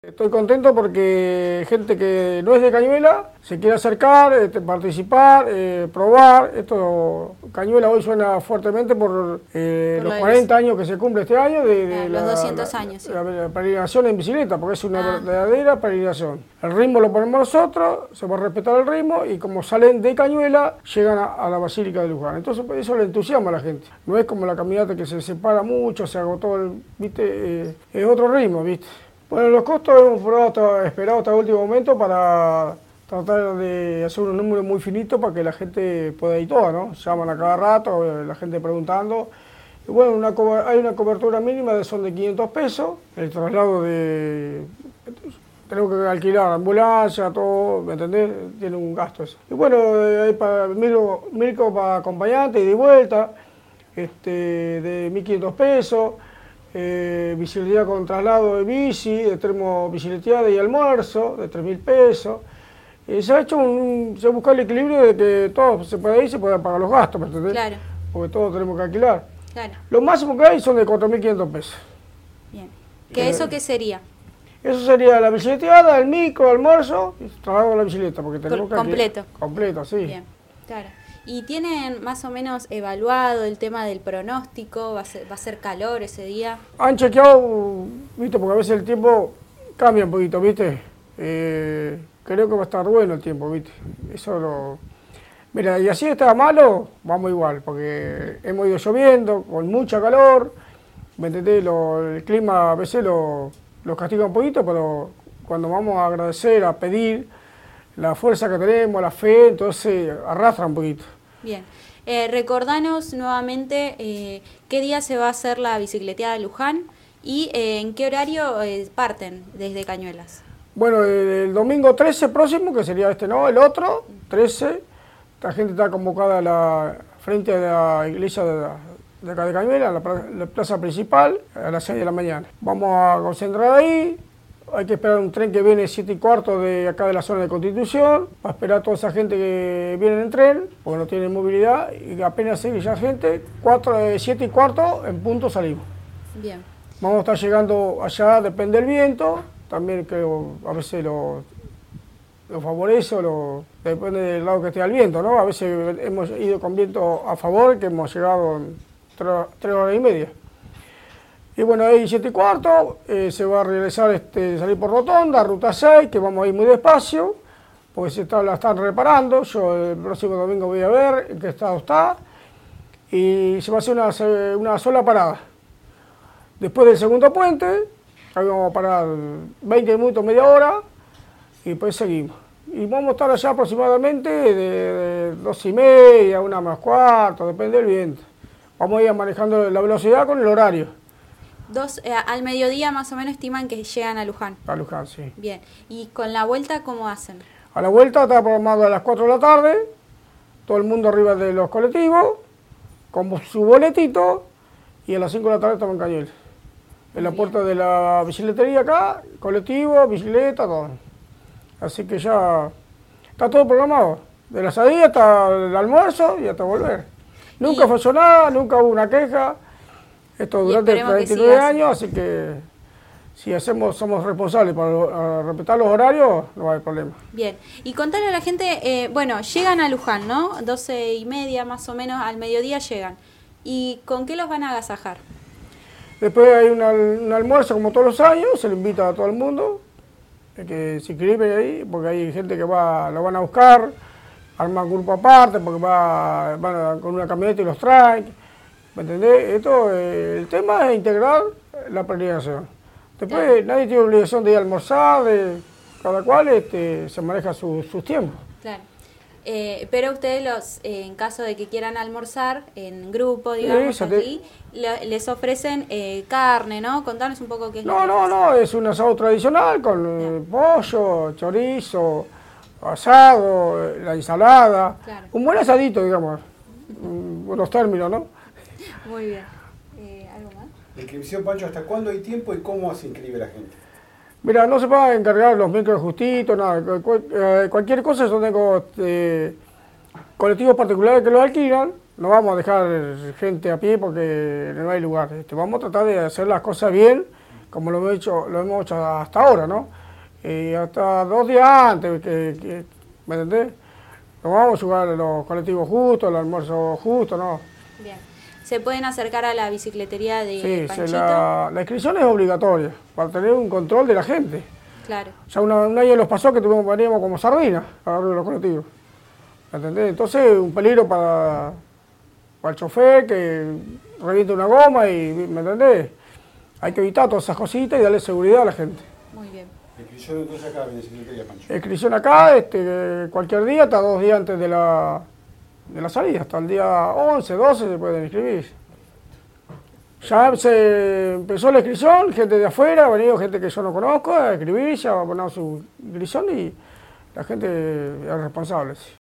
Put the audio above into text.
Estoy contento porque gente que no es de Cañuelas se quiere acercar, participar, probar. Cañuelas hoy suena fuertemente por los 40 años que se cumple este año de los 200 años. Sí. La peregrinación en bicicleta, porque es una verdadera peregrinación. El ritmo lo ponemos nosotros, se va a respetar el ritmo y como salen de Cañuelas llegan a la Basílica de Luján. Entonces eso le entusiasma a la gente. No es como la caminata que se separa mucho, se agotó, ¿viste? Es otro ritmo, ¿viste? Bueno, los costos hemos esperado hasta el último momento para tratar de hacer un número muy finito para que la gente pueda ir toda, ¿no? Llaman a cada rato, la gente preguntando. Y bueno, hay una cobertura mínima son de 500 pesos. El traslado tenemos que alquilar ambulancia, todo, ¿me entendés? Tiene un gasto eso. Y bueno, hay para Mirko para acompañante y de vuelta, de 1.500 pesos. Bicicleteada con traslado de bici, de termo bicicleteada y almuerzo, de 3.000 pesos. Se ha buscado el equilibrio de que todo se puede ir y se pueden pagar los gastos, ¿me entendés? Claro. Porque todos tenemos que alquilar. Claro. Lo máximo que hay son de 4.500 pesos. Bien. ¿Eso qué sería? Eso sería la bicicleteada, el micro, el almuerzo y traslado de la bicicleta, porque tenemos que completo. Completo, sí. Bien, claro. ¿Y tienen más o menos evaluado el tema del pronóstico? ¿Va a ser calor ese día? Han chequeado, viste, porque a veces el tiempo cambia un poquito, viste. Creo que va a estar bueno el tiempo, viste. Mira, y así está malo, vamos igual, porque hemos ido lloviendo, con mucha calor, ¿me entendés? El clima a veces lo castiga un poquito, pero cuando vamos a agradecer, a pedir la fuerza que tenemos, la fe, entonces arrastra un poquito. Bien. Recordanos nuevamente qué día se va a hacer la bicicleteada de Luján y en qué horario parten desde Cañuelas. Bueno, el domingo 13 próximo, que sería el otro, 13, la gente está convocada frente a la iglesia de acá de Cañuelas, la plaza principal, a las 6 de la mañana. Vamos a concentrar ahí. Hay que esperar un tren que viene 7:15 de acá de la zona de Constitución, para esperar a toda esa gente que viene en tren, porque no tienen movilidad, y apenas sigue ya gente, 7:15 en punto salimos. Bien. Vamos a estar llegando allá, depende del viento, también creo a veces lo favorece depende del lado que esté el viento, ¿no? A veces hemos ido con viento a favor, que hemos llegado en 3 horas y media. Y bueno, ahí 7:15 se va a realizar salir por Rotonda, ruta 6, que vamos a ir muy despacio, porque la están reparando. Yo el próximo domingo voy a ver en qué estado está. Y se va a hacer una sola parada. Después del segundo puente, ahí vamos a parar 20 minutos, media hora, y después seguimos. Y vamos a estar allá aproximadamente de 2:30, 1:15, depende del viento. Vamos a ir manejando la velocidad con el horario. Al mediodía más o menos estiman que llegan a Luján. A Luján, sí. Bien. ¿Y con la vuelta cómo hacen? A la vuelta está programado a las 4 de la tarde, todo el mundo arriba de los colectivos, con su boletito, y a las 5 de la tarde estamos en Cañuelas. En la puerta de la bicicletería acá, colectivo, bicicleta, todo. Así que ya está todo programado. De la salida hasta el almuerzo y hasta volver. Nunca falló nada, nunca hubo una queja. Esto durante 49 años, así que si somos responsables para respetar los horarios, no hay problema. Bien, y contarle a la gente, llegan a Luján, ¿no? 12:30 más o menos, al mediodía llegan. ¿Y con qué los van a agasajar? Después hay un almuerzo como todos los años, se le invita a todo el mundo, que se inscribe ahí, porque hay gente que lo van a buscar, arman grupo aparte, porque van con una camioneta y los traen. ¿Me entendés? El tema es integrar la peregrinación. Después nadie tiene obligación de ir a almorzar, cada cual se maneja sus tiempos. Claro. Pero ustedes, en caso de que quieran almorzar en grupo, digamos, aquí, les ofrecen carne, ¿no? Contanos un poco qué es. No, es un asado tradicional con pollo, chorizo, asado, la ensalada. Claro. Un buen asadito, digamos, buenos términos, ¿no? Muy bien. ¿Algo más? ¿La inscripción, Pancho, hasta cuándo hay tiempo y cómo se inscribe la gente? Mira, no se va a encargar los micros justitos, nada. Cualquier cosa, yo tengo colectivos particulares que los alquilan. No vamos a dejar gente a pie porque no hay lugar. Vamos a tratar de hacer las cosas bien, como lo hemos hecho hasta ahora, ¿no? Y hasta 2 días antes, ¿me entendés? Nos vamos a jugar los colectivos justos, el almuerzo justo, ¿no? Bien. ¿Se pueden acercar a la bicicletería de Sí, Panchito? la inscripción es obligatoria, para tener un control de la gente. Claro. Ya un año nos pasó que veníamos como sardinas a agarrar los colectivos. ¿Me entendés? Entonces, un peligro para el chofer que reviente una goma y, ¿me entendés? Hay que evitar todas esas cositas y darle seguridad a la gente. Muy bien. ¿Inscripción entonces acá en Secretaría, Pancho? Inscripción acá, cualquier día, hasta 2 días antes de la salida, hasta el día 11, 12 se pueden inscribir. Ya se empezó la inscripción, gente de afuera, ha venido gente que yo no conozco a inscribirse, a poner su inscripción y la gente es responsable. Sí.